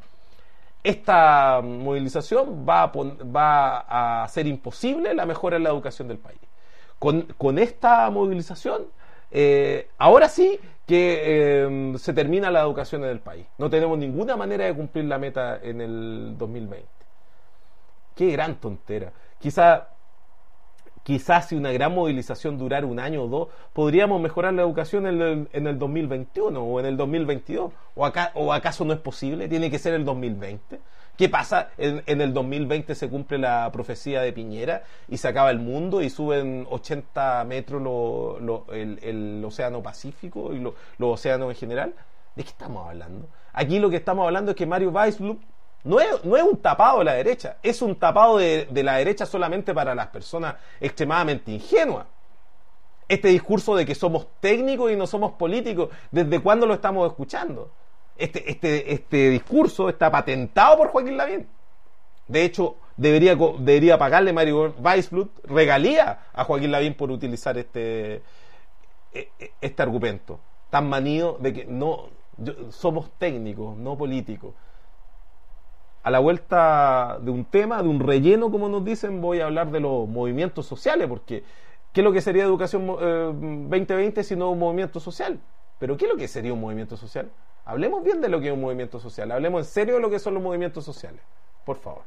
Esta movilización va a, pon- va a hacer imposible la mejora en la educación del país. Con, con esta movilización Eh, ahora sí que eh, se termina la educación en el país. No tenemos ninguna manera de cumplir la meta en el dos mil veinte. Qué gran tontera. Quizá, quizás si una gran movilización durara un año o dos, podríamos mejorar la educación en el, en el dos mil veintiuno o en el dos mil veintidós. ¿O, acá, ¿O acaso no es posible? ¿Tiene que ser el dos mil veinte? ¿Qué pasa? En, en el dos mil veinte se cumple la profecía de Piñera y se acaba el mundo y suben ochenta metros lo, lo, el, el océano Pacífico y lo, los océanos en general. ¿De qué estamos hablando? Aquí lo que estamos hablando es que Mario Weisbrot no es, no es un tapado de la derecha, es un tapado de, de la derecha solamente para las personas extremadamente ingenuas. Este discurso de que somos técnicos y no somos políticos, ¿desde cuándo lo estamos escuchando? Este, este, este discurso está patentado por Joaquín Lavín. De hecho, debería, debería pagarle Mario Weisbrot regalía a Joaquín Lavín por utilizar este, este argumento tan manido de que no yo, somos técnicos, no políticos. A la vuelta de un tema, de un relleno, como nos dicen, voy a hablar de los movimientos sociales, porque ¿qué es lo que sería Educación eh, veinte veinte si no un movimiento social? Pero ¿qué es lo que sería un movimiento social? Hablemos bien de lo que es un movimiento social. Hablemos en serio de lo que son los movimientos sociales. Por favor.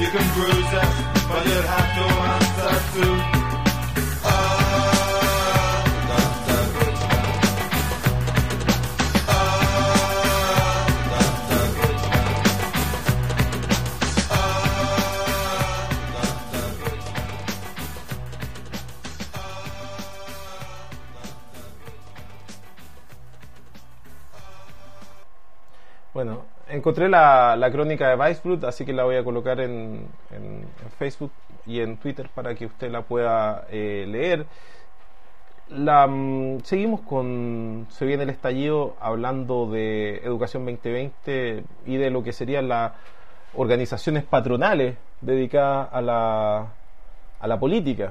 can bruise us, but you'd have to answer to ah, Doctor Grisman. Ah, Doctor Grisman. Ah, Doctor Grisman. Bueno, encontré la, la crónica de Weisbrot, así que la voy a colocar en, en, en Facebook y en Twitter para que usted la pueda eh, leer. La, mm, seguimos con Se viene el estallido, hablando de Educación veinte veinte y de lo que serían las organizaciones patronales dedicadas a la, a la política.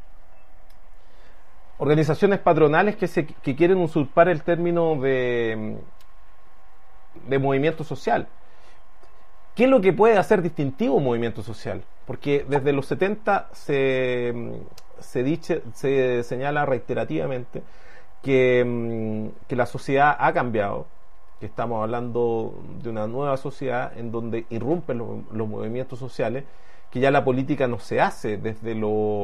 Organizaciones patronales que, se, que quieren usurpar el término de... de movimiento social. ¿Qué es lo que puede hacer distintivo un movimiento social? Porque desde los setenta se, se, dice, se señala reiterativamente que, que la sociedad ha cambiado, que estamos hablando de una nueva sociedad en donde irrumpen los, los movimientos sociales, que ya la política no se hace desde, lo,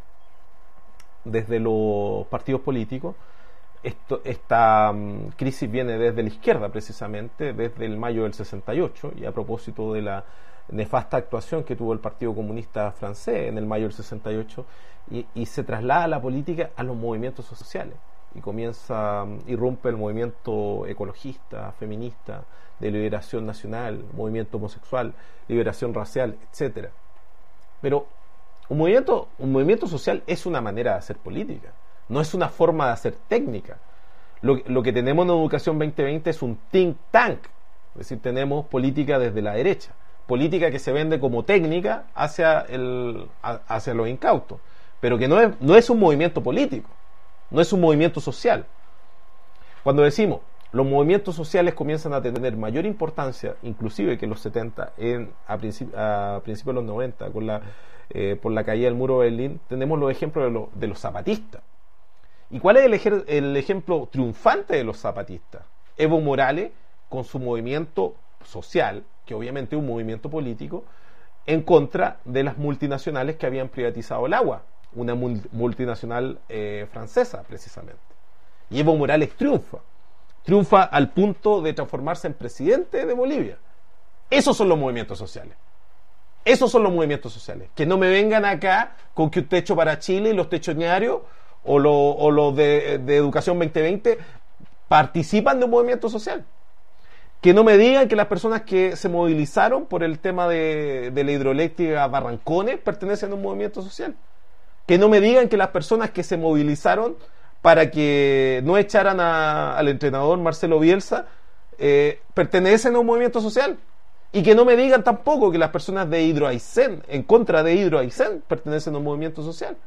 desde los partidos políticos. Esto, esta um, crisis viene desde la izquierda, precisamente, desde el mayo del sesenta y ocho, y a propósito de la nefasta actuación que tuvo el Partido Comunista francés en el mayo del sesenta y ocho, y, y se traslada la política a los movimientos sociales, y comienza, um, irrumpe el movimiento ecologista, feminista, de liberación nacional, movimiento homosexual, liberación racial, etcétera. Pero un movimiento, un movimiento social es una manera de hacer política. No es una forma de hacer técnica. Lo, lo que tenemos en Educación veinte veinte es un think tank. Es decir, tenemos política desde la derecha. Política que se vende como técnica hacia, el, a, hacia los incautos. Pero que no es, no es un movimiento político. No es un movimiento social. Cuando decimos los movimientos sociales comienzan a tener mayor importancia, inclusive que en los setenta, en, a, principi, a principios de los noventa, con la, eh, por la caída del muro de Berlín, tenemos los ejemplos de, lo, de los zapatistas. ¿Y cuál es el, ej- el ejemplo triunfante de los zapatistas? Evo Morales, con su movimiento social, que obviamente es un movimiento político, en contra de las multinacionales que habían privatizado el agua, una mul- multinacional eh, francesa, precisamente. Y Evo Morales triunfa, triunfa al punto de transformarse en presidente de Bolivia. Esos son los movimientos sociales. Esos son los movimientos sociales. Que no me vengan acá con que un techo para Chile y los techoñarios o los o lo de, de Educación veinte veinte participan de un movimiento social. Que no me digan que las personas que se movilizaron por el tema de, de la hidroeléctrica Barrancones pertenecen a un movimiento social. Que no me digan que las personas que se movilizaron para que no echaran a, al entrenador Marcelo Bielsa eh, pertenecen a un movimiento social. Y que no me digan tampoco que las personas de Hidroaicén, en contra de Hidroaicén, pertenecen a un movimiento social.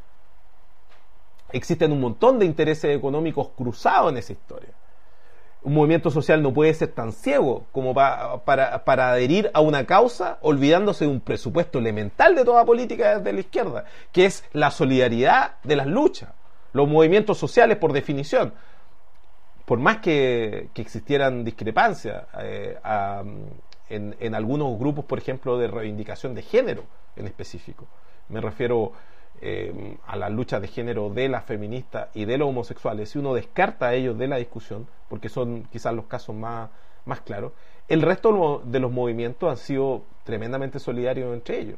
Existen un montón de intereses económicos cruzados en esa historia. Un movimiento social no puede ser tan ciego como pa, para, para adherir a una causa olvidándose de un presupuesto elemental de toda política desde la izquierda, que es la solidaridad de las luchas. Los movimientos sociales, por definición, por más que, que existieran discrepancias eh, a, en, en algunos grupos, por ejemplo, de reivindicación de género en específico, me refiero Eh, a la lucha de género de las feministas y de los homosexuales, si uno descarta a ellos de la discusión, porque son quizás los casos más, más claros, el resto de los movimientos han sido tremendamente solidarios entre ellos.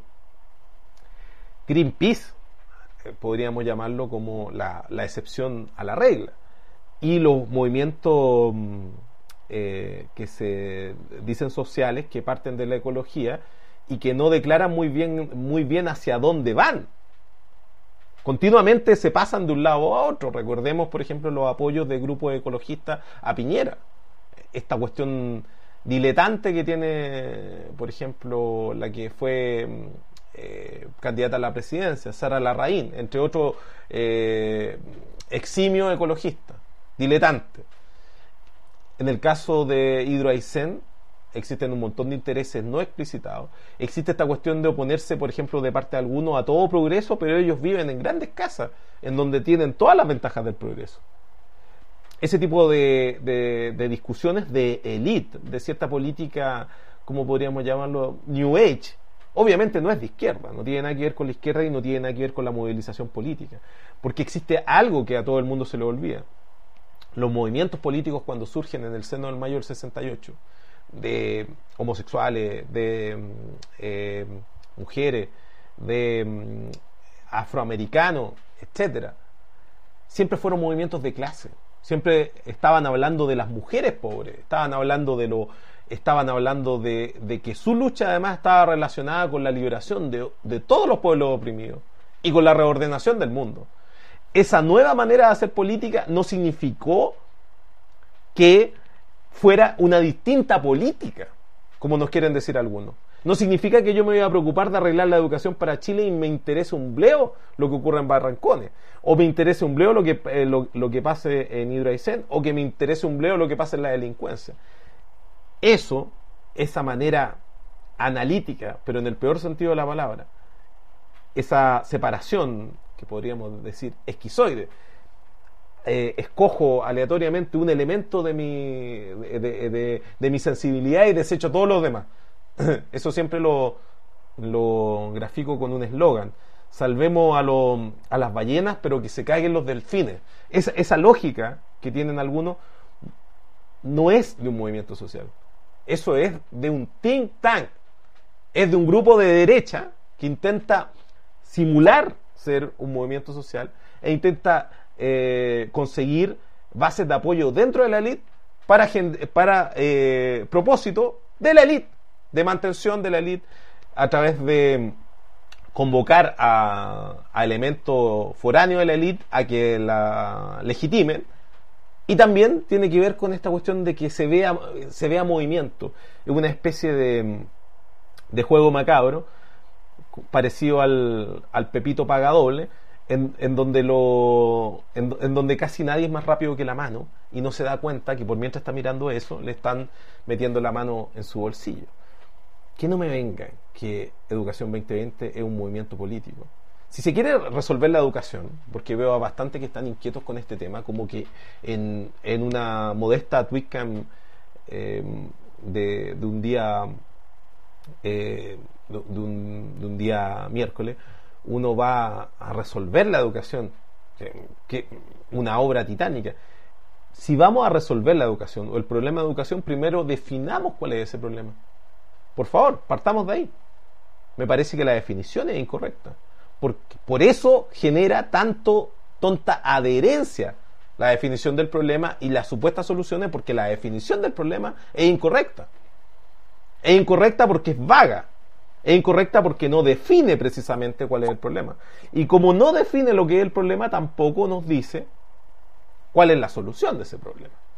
Greenpeace, eh, podríamos llamarlo como la, la excepción a la regla, y los movimientos eh, que se dicen sociales, que parten de la ecología y que no declaran muy bien, muy bien hacia dónde van. Continuamente se pasan de un lado a otro. Recordemos, por ejemplo, los apoyos de grupos ecologistas a Piñera. Esta cuestión diletante que tiene, por ejemplo, la que fue eh, candidata a la presidencia, Sara Larraín, entre otros eh, eximios ecologistas, diletante. En el caso de Hidroaicén, existen un montón de intereses no explicitados. Existe esta cuestión de oponerse, por ejemplo, de parte de algunos a todo progreso, pero ellos viven en grandes casas, en donde tienen todas las ventajas del progreso. Ese tipo de, de, de discusiones de élite, de cierta política, como podríamos llamarlo, New Age, obviamente no es de izquierda, no tiene nada que ver con la izquierda y no tiene nada que ver con la movilización política, porque existe algo que a todo el mundo se le olvida. Los movimientos políticos, cuando surgen en el seno del mayo del sesenta y ocho, de homosexuales, de eh, mujeres, de mm, afroamericanos, etcétera, siempre fueron movimientos de clase. Siempre estaban hablando de las mujeres pobres, estaban hablando de lo, estaban hablando de, de que su lucha además estaba relacionada con la liberación de, de todos los pueblos oprimidos y con la reordenación del mundo. Esa nueva manera de hacer política no significó que fuera una distinta política, como nos quieren decir algunos. No significa que yo me voy a preocupar de arreglar la educación para Chile y me interese un bleo lo que ocurre en Barrancones, o me interese un bleo lo que, eh, lo, lo que pase en Hidroaicén, o que me interese un bleo lo que pase en la delincuencia. Eso, esa manera analítica, pero en el peor sentido de la palabra, esa separación, que podríamos decir esquizoide, eh, escojo aleatoriamente un elemento de mi, de, de, de, de mi sensibilidad y desecho todos los demás. Eso siempre lo, lo grafico con un eslogan: salvemos a, lo, a las ballenas pero que se caigan los delfines. Esa, esa lógica que tienen algunos no es de un movimiento social, eso es de un think tank, es de un grupo de derecha que intenta simular ser un movimiento social e intenta eh, conseguir bases de apoyo dentro de la élite para, para eh, propósito de la élite, de mantención de la élite, a través de convocar a, a elementos foráneos de la élite a que la legitimen. Y también tiene que ver con esta cuestión de que se vea, se vea movimiento, es una especie de, de juego macabro parecido al, al Pepito Pagadoble, en, en donde lo en, en donde casi nadie es más rápido que la mano y no se da cuenta que por mientras está mirando eso le están metiendo la mano en su bolsillo. Que no me vengan que Educación veinte veinte es un movimiento político. Si se quiere resolver la educación, porque veo a bastante que están inquietos con este tema, como que en, en una modesta tweetcam eh, de, de un día eh, de, un, de un día miércoles, uno va a resolver la educación, que, que una obra titánica. Si vamos a resolver la educación o el problema de educación, primero definamos cuál es ese problema. Por favor, partamos de ahí. Me parece que la definición es incorrecta. Por, por eso genera tanto tonta adherencia la definición del problema y las supuestas soluciones, porque la definición del problema es incorrecta. Es incorrecta porque es vaga. Es incorrecta porque no define precisamente cuál es el problema. Y como no define lo que es el problema, tampoco nos dice cuál es la solución de ese problema.